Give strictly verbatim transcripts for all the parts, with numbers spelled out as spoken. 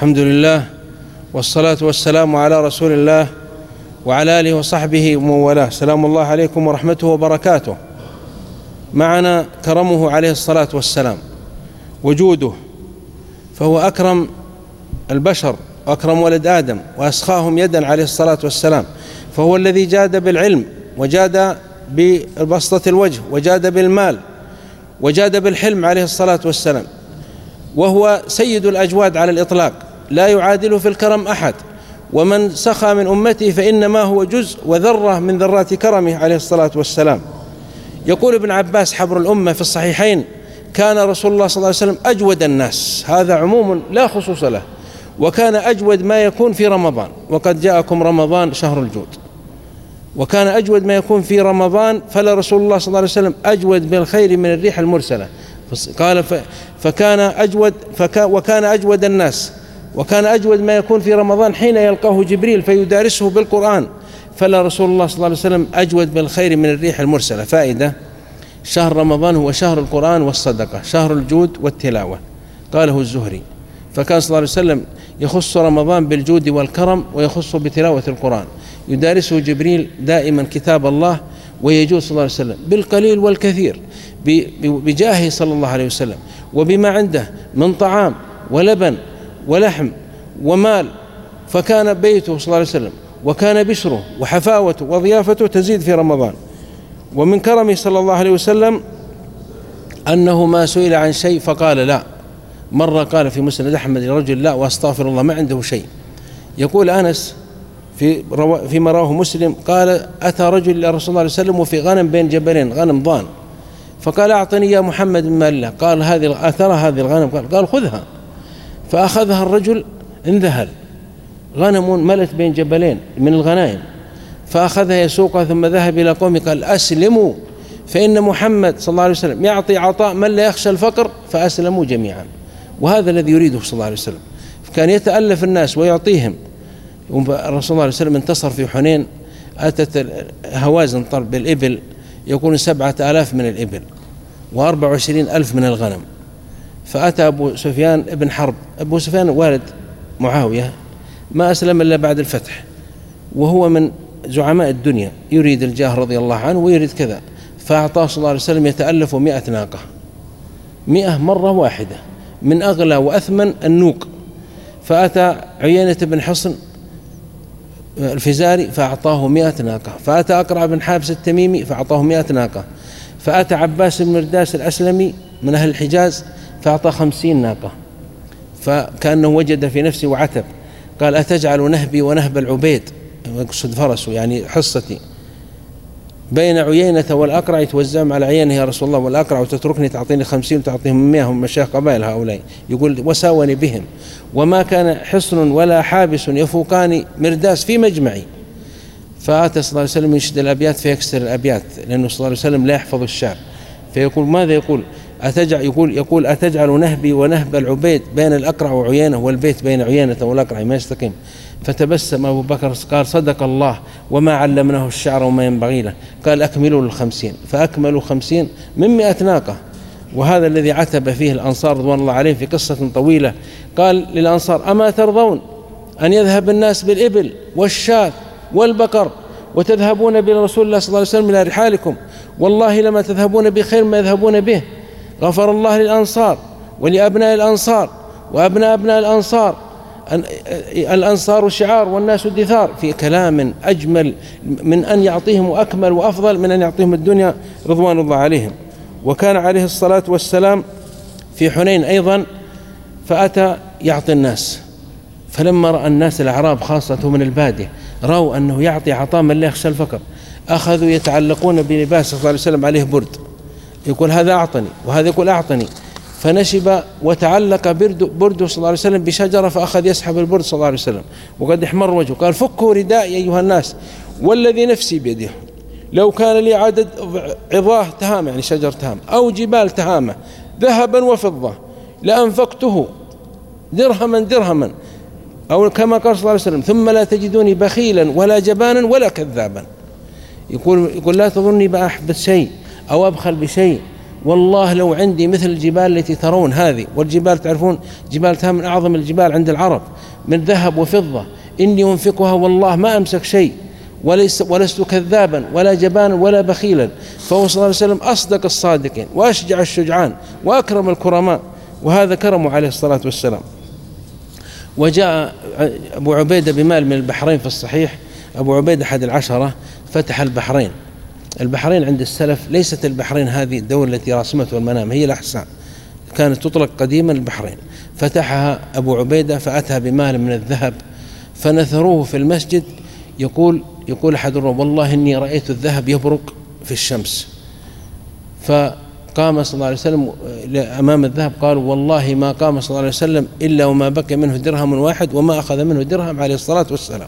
الحمد لله والصلاة والسلام على رسول الله وعلى آله وصحبه ومن والاه. سلام الله عليكم ورحمته وبركاته. معنا كرمه عليه الصلاة والسلام وجوده، فهو أكرم البشر وأكرم ولد آدم وأسخاهم يدا عليه الصلاة والسلام، فهو الذي جاد بالعلم وجاد ببسطة الوجه وجاد بالمال وجاد بالحلم عليه الصلاة والسلام، وهو سيد الأجواد على الإطلاق، لا يعادله في الكرم أحد، ومن سخى من أمته فإنما هو جزء وذرة من ذرات كرمه عليه الصلاة والسلام. يقول ابن عباس حبر الأمة في الصحيحين: كان رسول الله صلى الله عليه وسلم أجود الناس، هذا عموم لا خصوص له، وكان أجود ما يكون في رمضان، وقد جاءكم رمضان شهر الجود، وكان أجود ما يكون في رمضان، فلا رسول الله صلى الله عليه وسلم أجود بالخير من الريح المرسلة. قال فكان أجود فكان وكان أجود الناس، وكان أجود ما يكون في رمضان حين يلقاه جبريل فيدارسه بالقرآن، فلا رسول الله صلى الله عليه وسلم أجود بالخير من الريح المرسلة. فائدة: شهر رمضان هو شهر القرآن والصدقة، شهر الجود والتلاوة، قاله الزهري. فكان صلى الله عليه وسلم يخص رمضان بالجود والكرم، ويخص بتلاوة القرآن، يدارسه جبريل دائما كتاب الله، ويجود صلى الله عليه وسلم بالقليل والكثير بجاهه صلى الله عليه وسلم، وبما عنده من طعام ولبن ولحم ومال، فكان بيته صلى الله عليه وسلم وكان بشره وحفاوته وضيافته تزيد في رمضان. ومن كرمه صلى الله عليه وسلم أنه ما سئل عن شيء فقال لا. مرة قال في مسند أحمد لرجل: لا واستغفر الله، ما عنده شيء. يقول أنس في فيما رواه مسلم قال: أتى رجل إلى رسول الله صلى الله عليه وسلم وفي غنم بين جبلين، غنم ضان، فقال: أعطني يا محمد من مال الله. قال: هذه أثر هذه الغنم؟ قال, قال خذها. فأخذها الرجل، انذهل، غنم ملت بين جبلين من الغنائم، فأخذها يسوقها، ثم ذهب إلى قومه قال: أسلموا، فإن محمد صلى الله عليه وسلم يعطي عطاء من لا يخشى الفقر، فأسلموا جميعا. وهذا الذي يريده صلى الله عليه وسلم، كان يتألف الناس ويعطيهم. الرسول صلى الله عليه وسلم انتصر في حنين، أتت هوازن طرب بالإبل، يكون سبعة آلاف من الإبل وأربع وعشرين ألف من الغنم. فأتى أبو سفيان ابن حرب، أبو سفيان والد معاوية، ما أسلم إلا بعد الفتح، وهو من زعماء الدنيا، يريد الجاه رضي الله عنه ويريد كذا، فأعطاه صلى الله عليه وسلم يتألف مئة ناقة، مئة مرة واحدة، من أغلى وأثمن النوق. فأتى عيينة بن حصن الفزاري فأعطاه مئة ناقة، فأتى أقرع بن حابس التميمي فأعطاه مئة ناقة، فأتى عباس بن مرداس الأسلمي من أهل الحجاز فأعطاه خمسين ناقة. فكأنه وجد في نفسه وعتب، قال: أتجعل نهبي ونهب العبيد، يقصد فرسه يعني حصتي، بين عيينة والأقرع، يتوزعهم على عيينة يا رسول الله والأقرع، وتتركني تعطيني خمسين وتعطيهم مئة، هم مشايخ قبائل هؤلاء. يقول: وساوني بهم، وما كان حصن ولا حابس يفوقان مرداس في مجمعي. فأتى صلى الله عليه وسلم ينشد الأبيات فيكسر الأبيات، لأنه صلى الله عليه وسلم لا يحفظ الشعر، فيقول: ماذا يقول؟ أتجعل يقول يقول أتجعل نهبي ونهب العبيد بين الأقرع وعيينة، والبيت بين عيينة والأقرع، ما يستقيم. فتبسم أبو بكر قال: صدق الله، وما علمناه الشعر وما ينبغي له. قال: أكملوا الخمسين، فأكملوا خمسين من مئة ناقة. وهذا الذي عتب فيه الأنصار رضوان الله عليهم في قصة طويلة. قال للأنصار: أما ترضون أن يذهب الناس بالإبل والشاة والبقر وتذهبون برسول الله صلى الله عليه وسلم إلى رحالكم؟ والله لما تذهبون بخير ما يذهبون به. غفر الله للأنصار ولأبناء الأنصار وأبناء أبناء الأنصار، الأنصار شعار والناس دثار، في كلام أجمل من أن يعطيهم وأكمل وأفضل من أن يعطيهم الدنيا رضوان الله عليهم. وكان عليه الصلاة والسلام في حنين أيضا، فأتى يعطي الناس، فلما رأى الناس الأعراب خاصة من البادية رأوا أنه يعطي عطاء من لا يخشى الفقر، أخذوا يتعلقون بلباس صلى الله عليه وسلم عليه برد، يقول: هذا أعطني، وهذا يقول أعطني. فنشب وتعلق برد برده صلى الله عليه وسلم بشجرة، فأخذ يسحب البرد صلى الله عليه وسلم، وقد احمر وجهه، قال: فكوا ردائي أيها الناس، والذي نفسي بيده، لو كان لي عدد عظاه تهامة، يعني شجر تهامة، أو جبال تهامة ذهبا وفضة لأنفقته درهما درهما، أو كما قال صلى الله عليه وسلم: ثم لا تجدوني بخيلا ولا جبانا ولا كذابا. يقول يقول لا تظني بأحبس شيء أو أبخل بشيء، والله لو عندي مثل الجبال التي ترون هذه، والجبال تعرفون جبال تها من أعظم الجبال عند العرب من ذهب وفضة، إني أنفقها والله ما أمسك شيء، وليس ولست كذابا ولا جبانا ولا بخيلا. فهو صلى الله عليه وسلم أصدق الصادقين وأشجع الشجعان وأكرم الكرماء، وهذا كرمه عليه الصلاة والسلام. وجاء أبو عبيدة بمال من البحرين في الصحيح، أبو عبيدة أحد العشرة فتح البحرين. البحرين عند السلف ليست البحرين هذه الدولة التي راسمته المنام، هي الأحساء، كانت تطلق قديما البحرين. فتحها أبو عبيدة فأتى بمال من الذهب فنثروه في المسجد. يقول يقول أحد الروم والله إني رأيت الذهب يبرق في الشمس. فقام صلى الله عليه وسلم أمام الذهب، قالوا والله ما قام صلى الله عليه وسلم إلا وما بقي منه درهم واحد وما أخذ منه درهم عليه الصلاة والسلام.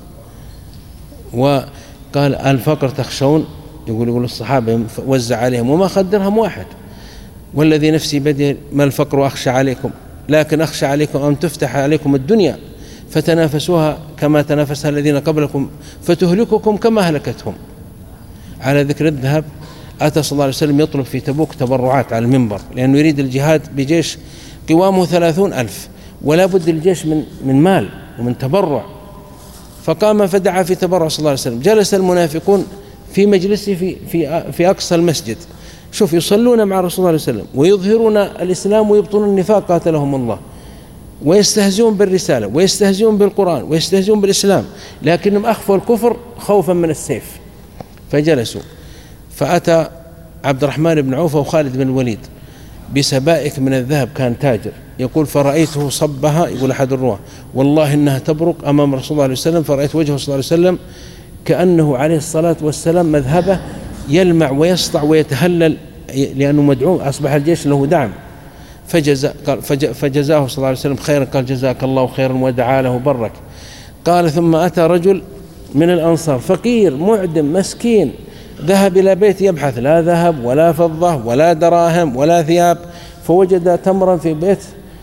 وقال الفقر تخشون، يقول يقول الصحابة وزع عليهم وما أخذ درهم واحد، والذي نفسي بيده ما الفقر أخشى عليكم، لكن أخشى عليكم أن تفتح عليكم الدنيا فتنافسوها كما تنافسها الذين قبلكم فتهلككم كما هلكتهم. على ذكر الذهب، أتى صلى الله عليه وسلم يطلب في تبوك تبرعات على المنبر، لأنه يريد الجهاد بجيش قوامه ثلاثون ألف، ولا بد الجيش من من مال ومن تبرع. فقام فدعا في تبرع صلى الله عليه وسلم. جلس المنافقون في مجلسه في في في أقصى المسجد، شوف يصلون مع رسول الله صلى الله عليه وسلم ويظهرون الإسلام ويبطلون النفاق قاتلهم الله، ويستهزئون بالرسالة ويستهزئون بالقرآن ويستهزئون بالإسلام، لكنهم أخفوا الكفر خوفا من السيف. فجلسوا، فأتى عبد الرحمن بن عوف وخالد بن الوليد بسبائك من الذهب، كان تاجر، يقول فرأيته صبها، يقول أحد الرواة والله إنها تبرق أمام رسول الله عليه وسلم، فرأيت وجهه صلى الله عليه وسلم كأنه عليه الصلاة والسلام مذهبه يلمع ويسطع ويتهلل، لأنه مدعوم، أصبح الجيش له دعم. فجزا قال فجزاه صلى الله عليه وسلم خيرا، قال جزاك الله خيرا ودعا له برك. قال ثم أتى رجل من الأنصار فقير معدم مسكين، ذهب إلى بيت يبحث، لا ذهب ولا فضة ولا دراهم ولا ثياب، فوجد تمرا في بيت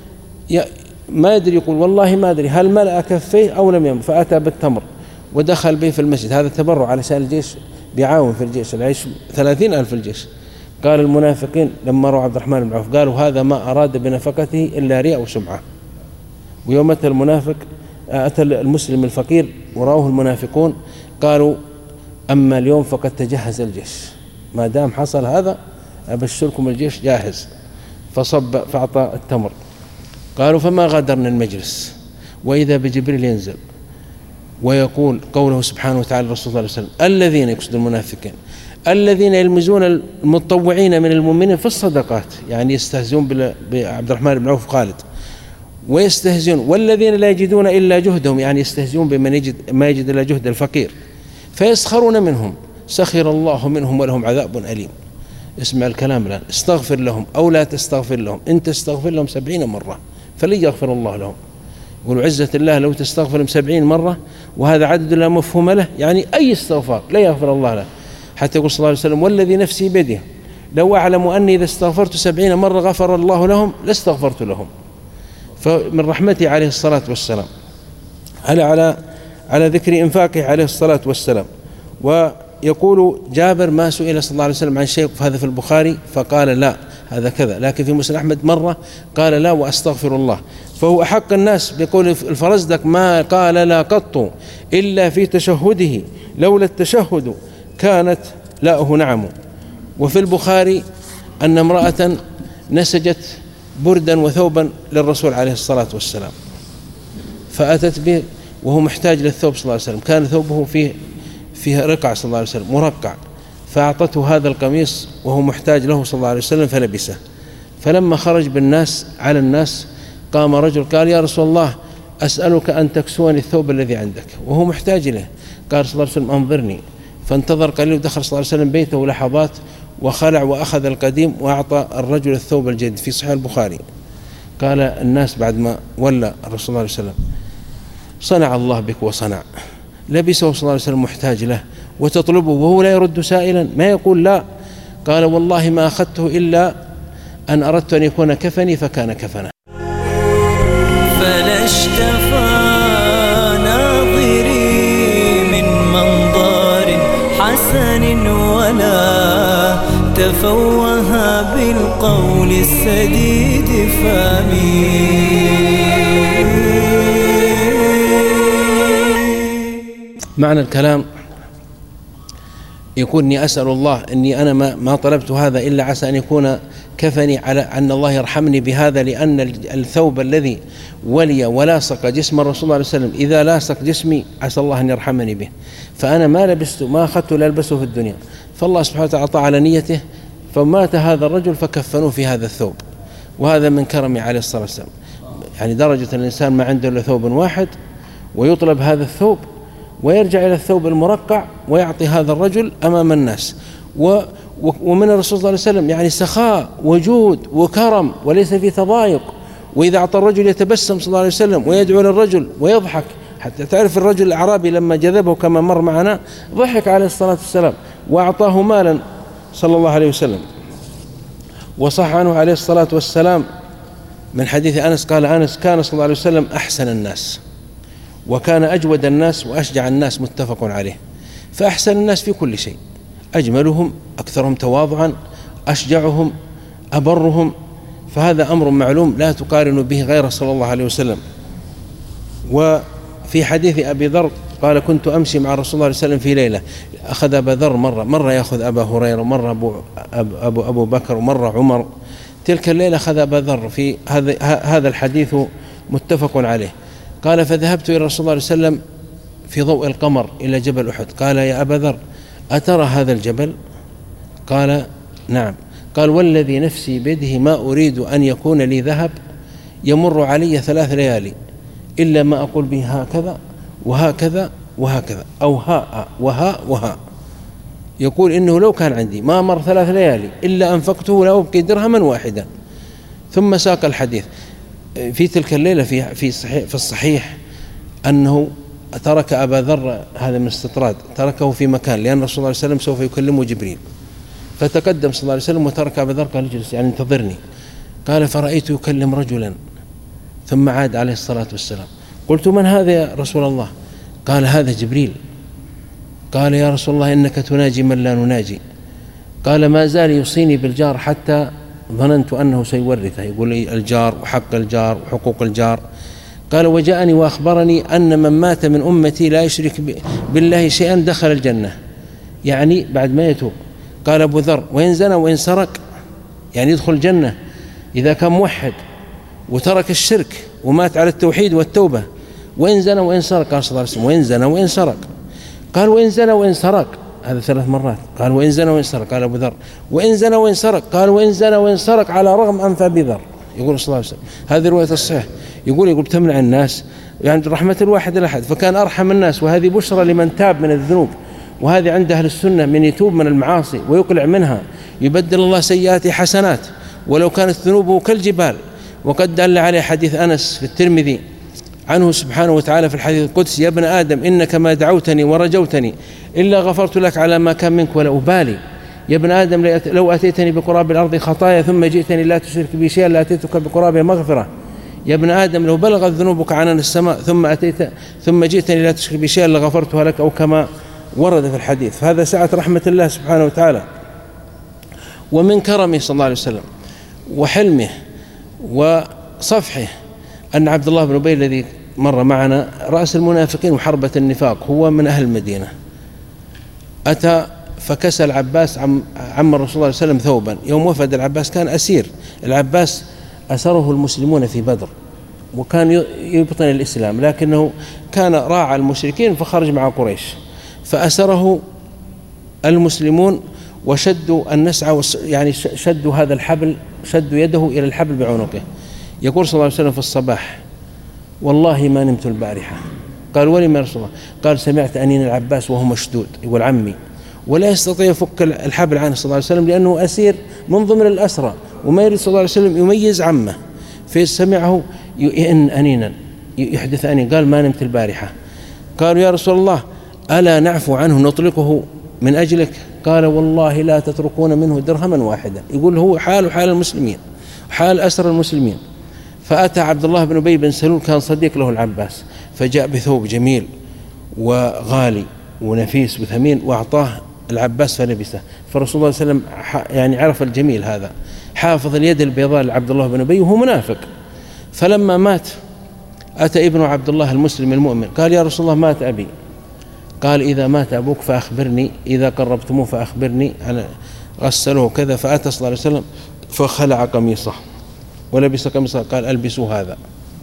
ما يدري، يقول والله ما أدري هل ملأ كفيه أو لم يملأ، فأتى بالتمر ودخل به في المسجد. هذا تبرع علشان الجيش بيعاون في الجيش، العيش ثلاثين ألف الجيش. قال المنافقين لما رأوا عبد الرحمن بن عوف قالوا هذا ما أراد بنفقته إلا رياء وسمعة. ويوم أتى المنافق أتى المسلم الفقير ورأوه المنافقون قالوا أما اليوم فقد تجهز الجيش، ما دام حصل هذا أبشركم الجيش جاهز. فصب فأعطى التمر. قالوا فما غادرنا المجلس وإذا بجبريل ينزل ويقول قوله سبحانه وتعالى الرسول صلى الله عليه وسلم الذين، يقصد المنافقين، الذين يلمزون المتطوعين من المؤمنين في الصدقات، يعني يستهزئون بعبد الرحمن بن عوف خالد ويستهزئون، والذين لا يجدون إلا جهدهم، يعني يستهزئون بمن يجد ما يجد إلا جهد الفقير، فيسخرون منهم سخر الله منهم ولهم عذاب أليم. اسمع الكلام الآن، استغفر لهم أو لا تستغفر لهم، إن تستغفر لهم سبعين مرة فلن يغفر الله لهم. يقولوا عزة الله لو تستغفر لهم سبعين مرة، وهذا عدد لا مفهوم له، يعني أي استغفار لا يغفر الله له. حتى يقول صلى الله عليه وسلم والذي نفسي بيده لو أعلم أني إذا استغفرت سبعين مرة غفر الله لهم لاستغفرت لهم. فمن رحمته عليه الصلاة والسلام على على على ذكر إنفاقه عليه الصلاة والسلام. ويقول جابر ما سئل صلى الله عليه وسلم عن شيء، هذا في البخاري فقال لا هذا كذا، لكن في مسلم أحمد مرة قال لا وأستغفر الله. فهو أحق الناس بقول الفرزدق ما قال لا قط إلا في تشهده، لولا التشهد كانت لاؤه نعم. وفي البخاري أن امرأة نسجت بردا وثوبا للرسول عليه الصلاة والسلام، فأتت به وهو محتاج للثوب صلى الله عليه وسلم، كان ثوبه فيه فيه رقع صلى الله عليه وسلم مرقع، فأعطته هذا القميص وهو محتاج له صلى الله عليه وسلم فلبسه. فلما خرج بالناس على الناس قام رجل قال يا رسول الله أسألك أن تكسوني الثوب الذي عندك، وهو محتاج له. قال صلى الله عليه وسلم أنظرني، فانتظر قليل ودخل صلى الله عليه وسلم بيته لحظات وخلع وأخذ القديم وأعطى الرجل الثوب الجديد في صحيح البخاري. قال الناس بعد ما ولى الرسول صلى الله عليه وسلم صنع الله بك وصنع، لبسه صلى الله عليه وسلم محتاج له وتطلبه وهو لا يرد سائلا، ما يقول لا. قال والله ما أخذته إلا أن أردت أن يكون كفني فكان كفنا. فلا اشتفى ناظري من منظر حسن ولا تفوه بالقول السديد فامي. معنى الكلام يكون إني أسأل الله أني أنا ما, ما طلبت هذا إلا عسى أن يكون كفني على أن الله يرحمني بهذا، لأن الثوب الذي ولي ولاصق جسم الرسول صلى الله عليه وسلم إذا لاصق جسمي عسى الله أن يرحمني به، فأنا ما لبست ما أخذت لألبسه في الدنيا، فالله سبحانه وتعالى أعطى على نيته فمات هذا الرجل فكفنوه في هذا الثوب، وهذا من كرمه عليه الصلاة والسلام. يعني درجة الإنسان ما عنده إلا ثوب واحد ويطلب هذا الثوب ويرجع إلى الثوب المرقع ويعطي هذا الرجل أمام الناس. و ومن الرسول صلى الله عليه وسلم يعني سخاء وجود وكرم وليس في تضايق، وإذا أعطى الرجل يتبسم صلى الله عليه وسلم ويدعو للرجل ويضحك، حتى تعرف الرجل الأعرابي لما جذبه كما مر معنا ضحك عليه الصلاة والسلام وأعطاه مالا صلى الله عليه وسلم. وصح عنه عليه الصلاة والسلام من حديث أنس قال أنس كان صلى الله عليه وسلم أحسن الناس وكان أجود الناس وأشجع الناس، متفق عليه. فأحسن الناس في كل شيء، أجملهم، أكثرهم تواضعا، أشجعهم، أبرهم، فهذا أمر معلوم لا تقارن به غيره صلى الله عليه وسلم. وفي حديث أبي ذر قال كنت أمشي مع رسول الله صلى الله عليه وسلم في ليلة، أخذ أبا ذر مرة مرة يأخذ أبا هريرة ومرة أبو, أبو, أبو بكر ومرة عمر. تلك الليلة أخذ أبا ذر في هذا هذا الحديث متفق عليه. قال فذهبت إلى رسول الله صلى الله عليه وسلم في ضوء القمر إلى جبل أحد، قال يا أبا ذر أترى هذا الجبل؟ قال نعم. قال والذي نفسي بيده ما أريد أن يكون لي ذهب يمر علي ثلاث ليالي إلا ما أقول به هكذا وهكذا وهكذا أو هاء وهاء وهاء. يقول إنه لو كان عندي ما مر ثلاث ليالي إلا أنفقته لا أبقي درهما واحدا. ثم ساق الحديث. في تلك الليلة في في الصحيح, في الصحيح أنه ترك أبا ذر، هذا من استطراد، تركه في مكان لأن رسول الله صلى الله عليه وسلم سوف يكلمه جبريل، فتقدم صلى الله عليه وسلم وترك أبا ذر قال اجلس يعني انتظرني. قال فرأيته يكلم رجلا ثم عاد عليه الصلاة والسلام. قلت من هذا يا رسول الله؟ قال هذا جبريل. قال يا رسول الله إنك تناجي من لا نناجي. قال ما زال يوصيني بالجار حتى ظننت أنه سيورثه، يقول لي الجار وحق الجار وحقوق الجار. قال وجاءني وأخبرني أن من مات من أمتي لا يشرك بالله شيئا دخل الجنة، يعني بعد ما يتوب. قال أبو ذر وإن زنى وإن سرق، يعني يدخل الجنة إذا كان موحد وترك الشرك ومات على التوحيد والتوبة. وإن زنى وإن سرق، قال صلى الله عليه وسلم وإن زنى وإن سرق. قال وإن زنى وإن سرق، هذا ثلاث مرات. قال وإن زنى وإن سرق. قال أبو ذر وإن زنى وإن سرق. قال وإن زنى وإن سرق على رغم أنف أبي ذر. يقول صلى الله عليه وسلم هذه رواية الصحيح. يقول يقول تمنع الناس يعني رحمة الواحد الأحد، فكان أرحم الناس، وهذه بشرى لمن تاب من الذنوب. وهذه عند أهل السنة من يتوب من المعاصي ويقلع منها يبدل الله سيئاته حسنات ولو كانت ذنوبه كالجبال. وقد دل عليه حديث أنس في الترمذي عنه سبحانه وتعالى في الحديث القدسي يا ابن آدم إنك ما دعوتني ورجوتني إلا غفرت لك على ما كان منك ولا أبالي. يا ابن آدم لو أتيتني بقراب الأرض خطايا ثم جئتني لا تشرك بي شيئا لأتيتك بقرابها مغفرة. يا ابن آدم لو بلغت ذنوبك عنان السماء ثم أتيت ثم جئتني لا تشرك بي شيئا لغفرتها لك، أو كما ورد في الحديث. فهذا سعة رحمة الله سبحانه وتعالى ومن كرمه صلى الله عليه وسلم وحلمه وصفحه أن عبد الله بن أبي الذي مر معنا رأس المنافقين وحربة النفاق هو من أهل المدينة، أتى فكسى العباس عم, عم الرسول صلى الله عليه وسلم ثوبا. يوم وفد العباس كان أسير، العباس أسره المسلمون في بدر وكان يبطن الإسلام، لكنه كان راعى المشركين فخرج مع قريش، فأسره المسلمون وشدوا النسعى، يعني شدوا هذا الحبل، شدوا يده إلى الحبل بعنقه. يقول صلى الله عليه وسلم في الصباح والله ما نمت البارحة. قال ولم يا رسول الله؟ قال سمعت أنين العباس وهو مشدود، يقول عمي، ولا يستطيع يفك الحبل عنه صلى الله عليه وسلم لأنه أسير من ضمن الأسرى، وما يريد صلى الله عليه وسلم يميز عمه، فسمعه يئن أنينا يحدث أنين. قال ما نمت البارحة. قالوا يا رسول الله ألا نعفو عنه نطلقه من أجلك؟ قال والله لا تتركون منه درهما واحدا. يقول هو حال حال المسلمين، حال أسر المسلمين. فأتى عبد الله بن أبي بن سلول كان صديق له العباس، فجاء بثوب جميل وغالي ونفيس وثمين وأعطاه العباس فلبسه. فالرسول صلى الله عليه وسلم يعني عرف الجميل هذا، حافظ اليد البيضاء لعبد الله بن أبي وهو منافق. فلما مات أتى ابن عبد الله المسلم المؤمن قال يا رسول الله مات أبي. قال إذا مات أبوك فأخبرني، إذا قربتموه فأخبرني. أنا غسله كذا. فأتى صلى الله عليه وسلم فخلع قميصه ولبس قميصه. قال ألبسوا هذا.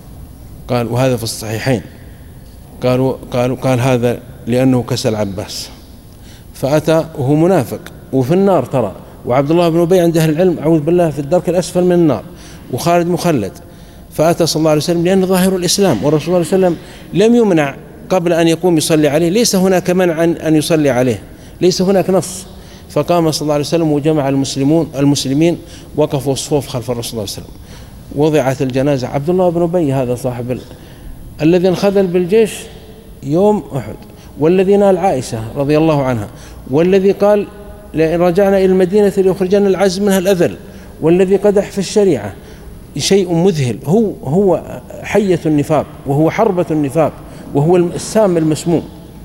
قال وهذا في الصحيحين. قالوا قالوا قال هذا لأنه كسى العباس. فأتى وهو منافق وفي النار ترى، وعبد الله بن أبي عند أهل العلم أعوذ بالله في الدرك الأسفل من النار، وخالد مخلد. فأتى صلى الله عليه وسلم لأنه ظاهر الإسلام، والرسول صلى الله عليه وسلم لم يمنع قبل أن يقوم يصلي عليه، ليس هناك منع أن يصلي عليه، ليس هناك نص. فقام صلى الله عليه وسلم وجمع المسلمون المسلمين وقفوا الصفوف خلف الرسول صلى الله عليه وسلم. وضعت الجنازة. عبد الله بن أبي هذا صاحب ال... الذي انخذل بالجيش يوم أحد، والذي نال عائشة رضي الله عنها، والذي قال لئن رجعنا إلى المدينة ليخرجن العز منها الأذل، والذي قدح في الشريعة. شيء مذهل. هو هو حية النفاق، وهو حربة النفاق، وهو السام المسموم.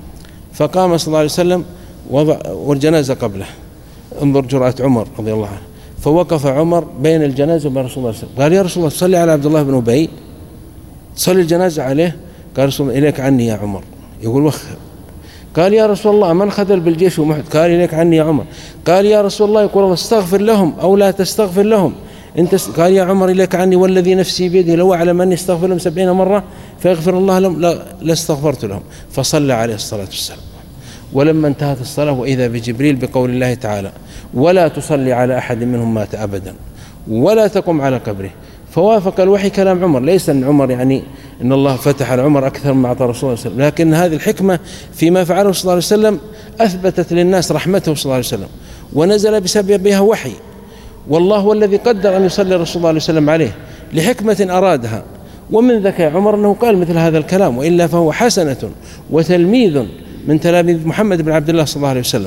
فقام صلى الله عليه وسلم وضع والجنازة قبله. انظر جرأة عمر رضي الله عنه. فوقف عمر بين الجنازة وبين رسول الله صلى الله عليه وسلم. قال يا رسول الله صلي على عبد الله بن أبي، صلي الجنازة عليه. قال رسول الله إليك عني يا عمر. يقول وخر. قال يا رسول الله من خذل بالجيش ومحد؟ قال إليك عني يا عمر. قال يا رسول الله يقول الله استغفر لهم أو لا تستغفر لهم انت. قال يا عمر إليك عني والذي نفسي بيده لو أعلم أني استغفر لهم سبعين مرة فيغفر الله لهم لاستغفرت لهم. فصلى عليه الصلاة والسلام. ولما انتهت الصلاة وإذا بجبريل بقول الله تعالى ولا تصلي على أحد منهم مات أبدا ولا تقم على قبره. فوافق الوحي كلام عمر. ليس أن عمر يعني أن الله فتح على عمر أكثر مما أعطى رسول الله صلى الله عليه وسلم، لكن هذه الحكمة فيما فعله صلى الله عليه وسلم أثبتت للناس رحمته صلى الله عليه وسلم، ونزل بسببها وحي. والله هو الذي قدر أن يصلي رسول الله عليه وسلم عليه لحكمة أرادها. ومن ذكاء عمر أنه قال مثل هذا الكلام، وإلا فهو حسنة وتلميذ من تلاميذ محمد بن عبد الله صلى الله عليه وسلم.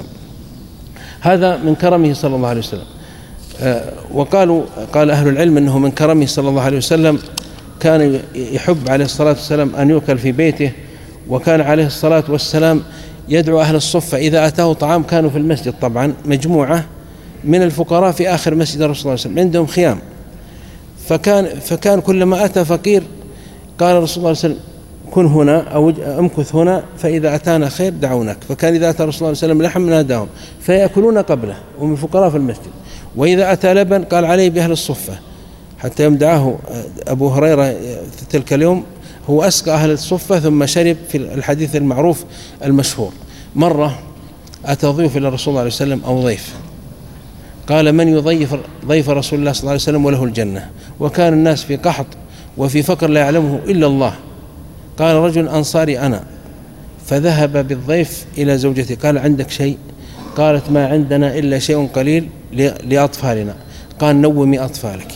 هذا من كرمه صلى الله عليه وسلم. وقالوا قال أهل العلم أنه من كرمه صلى الله عليه وسلم كان يحب عليه الصلاة والسلام أن يؤكل في بيته، وكان عليه الصلاة والسلام يدعو أهل الصفة إذا أتاه طعام. كانوا في المسجد طبعا مجموعة من الفقراء في آخر مسجد الرسول صلى الله عليه وسلم عندهم خيام. فكان فكان كلما أتى فقير قال الرسول صلى الله عليه وسلم كن هنا أو أمكث هنا فإذا أتانا خير دعوناك. فكان إذا أتى الرسول صلى الله عليه وسلم لحم ناداهم فيأكلون قبله ومن فقراء في المسجد. وإذا أتى لبن قال عليه بأهل الصفة، حتى يمدعه أبو هريرة تلك اليوم هو أسقى أهل الصفة ثم شرب في الحديث المعروف المشهور. مرة أتى ضيف إلى الرسول عليه وسلم أو ضيف، قال من يضيف ضيف رسول الله صلى الله عليه وسلم وله الجنة. وكان الناس في قحط وفي فقر لا يعلمه إلا الله. قال رجل أنصاري أنا، فذهب بالضيف إلى زوجته قال عندك شيء؟ قالت ما عندنا إلا شيء قليل لأطفالنا. قال نومي أطفالك.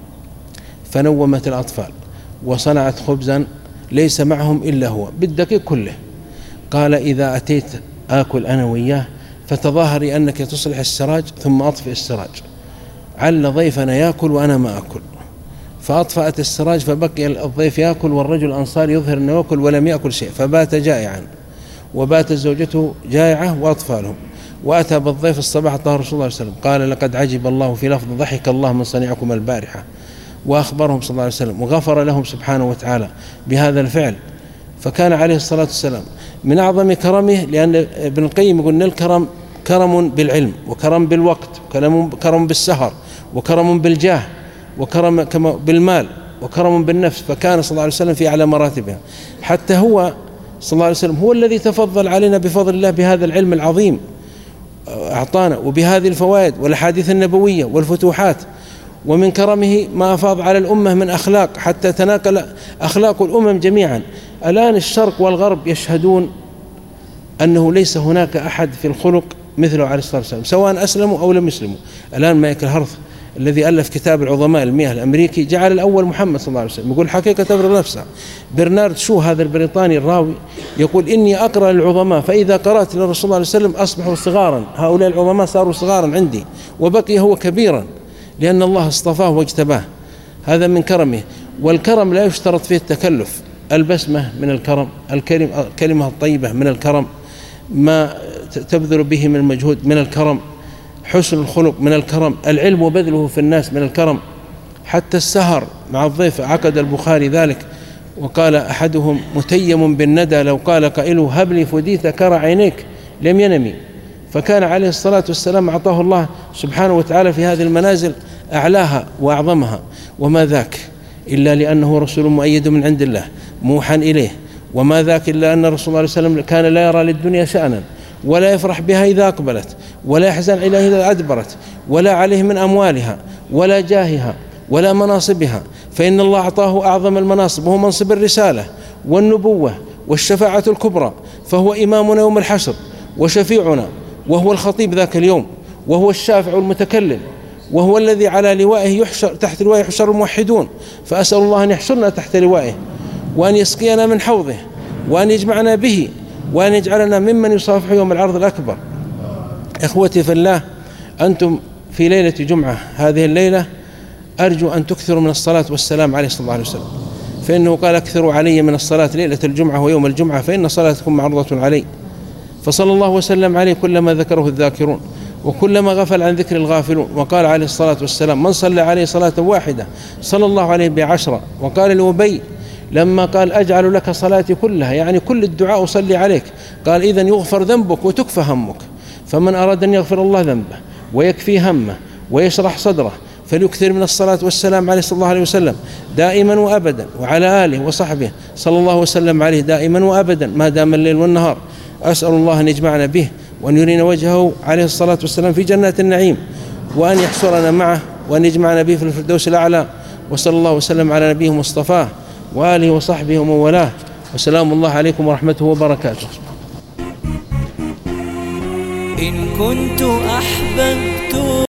فنومت الأطفال وصنعت خبزا ليس معهم إلا هو بالدقيق كله. قال إذا أتيت آكل أنا وياه فتظاهري أنك تصلح السراج ثم أطفئ السراج، عل ضيفنا يأكل وأنا ما أكل. فأطفأت السراج فبقي الضيف يأكل والرجل الأنصار يظهر أنه يأكل ولم يأكل شيء، فبات جائعا وباتت زوجته جائعة وأطفالهم. وأتى بالضيف الصباح طه رسول الله صلى الله عليه وسلم قال لقد عجب الله في لفظ ضحك الله من صنيعكم البارحة، وأخبرهم صلى الله عليه وسلم وغفر لهم سبحانه وتعالى بهذا الفعل. فكان عليه الصلاة والسلام من أعظم كرمه، لأن ابن القيم يقول الكرم كرم بالعلم وكرم بالوقت وكرم بالسهر وكرم بالجاه وكرم بالمال وكرم بالنفس. فكان صلى الله عليه وسلم في أعلى مراتبها، حتى هو صلى الله عليه وسلم هو الذي تفضل علينا بفضل الله بهذا العلم العظيم أعطانا، وبهذه الفوائد والأحاديث النبوية والفتوحات. ومن كرمه ما أفاض على الأمة من أخلاق حتى تناقل أخلاق الأمم جميعا. الآن الشرق والغرب يشهدون أنه ليس هناك أحد في الخلق مثله عليه الصلاة والسلام، سواء أسلموا أو لم يسلموا. الآن مايكل هارث الذي ألف كتاب العظماء المئة الأمريكي جعل الأول محمد صلى الله عليه وسلم، يقول حقيقة تبرر نفسها. برنارد شو هذا البريطاني الراوي يقول إني أقرأ للعظماء فإذا قرأت للرسول صلى الله عليه وسلم أصبحوا صغارا، هؤلاء العظماء صاروا صغارا عندي وبقي هو كبيرا لأن الله اصطفاه واجتباه. هذا من كرمه. والكرم لا يشترط فيه التكلف. البسمة من الكرم، الكلمة الطيبة من الكرم، ما تبذل به من المجهود من الكرم، حسن الخلق من الكرم، العلم وبذله في الناس من الكرم، حتى السهر مع الضيف. عقد البخاري ذلك وقال أحدهم متيم بالندى لو قال قائله هب لي فديت كرى عينيك لم ينمي. فكان عليه الصلاة والسلام أعطاه الله سبحانه وتعالى في هذه المنازل أعلاها وأعظمها، وما ذاك إلا لأنه رسول مؤيد من عند الله موحى إليه، وما ذاك إلا أن رسول الله صلى الله عليه وسلم كان لا يرى للدنيا شأنا، ولا يفرح بها إذا أقبلت، ولا يحزن إليها إذا أدبرت، ولا عليه من أموالها ولا جاهها ولا مناصبها، فإن الله أعطاه أعظم المناصب وهو منصب الرسالة والنبوة والشفاعة الكبرى، فهو إمامنا يوم الحشر وشفيعنا، وهو الخطيب ذاك اليوم، وهو الشافع المتكلم، وهو الذي على لوائه يحشر تحت لوائه يحشر الموحدون. فأسأل الله أن يحشرنا تحت لوائه، وأن يسقينا من حوضه، وأن يجمعنا به، وأن يجعلنا ممن يصافح يوم العرض الأكبر. إخوتي في الله، أنتم في ليلة جمعة هذه الليلة أرجو أن تكثروا من الصلاة والسلام عليه صلى الله عليه وسلم، فإنه قال اكثروا علي من الصلاة ليلة الجمعة ويوم الجمعة فإن صلاتكم معروضة علي. فصلى الله وسلم عليه كلما ذكره الذاكرون وكلما غفل عن ذكر الغافلون. وقال عليه الصلاة والسلام من صلى عليه صلاة واحدة صلى الله عليه بعشرة. وقال لأبي لما قال أجعل لك صلاتي كلها، يعني كل الدعاء أصلي عليك، قال إذن يغفر ذنبك وتكفى همك. فمن أراد أن يغفر الله ذنبه ويكفي همه ويشرح صدره فليكثر من الصلاة والسلام عليه صلى الله عليه وسلم دائما وأبدا، وعلى آله وصحبه صلى الله وسلم عليه دائما وأبدا ما دام الليل والنهار. أسأل الله أن يجمعنا به، وأن يرينا وجهه عليه الصلاة والسلام في جنات النعيم، وأن يحشرنا معه، وأن يجمعنا به في الفردوس الأعلى. وصلى الله وسلم على نبيه مصطفاه وآله وصحبه ومن والاه، وسلام الله عليكم ورحمته وبركاته. إن كنت أحببت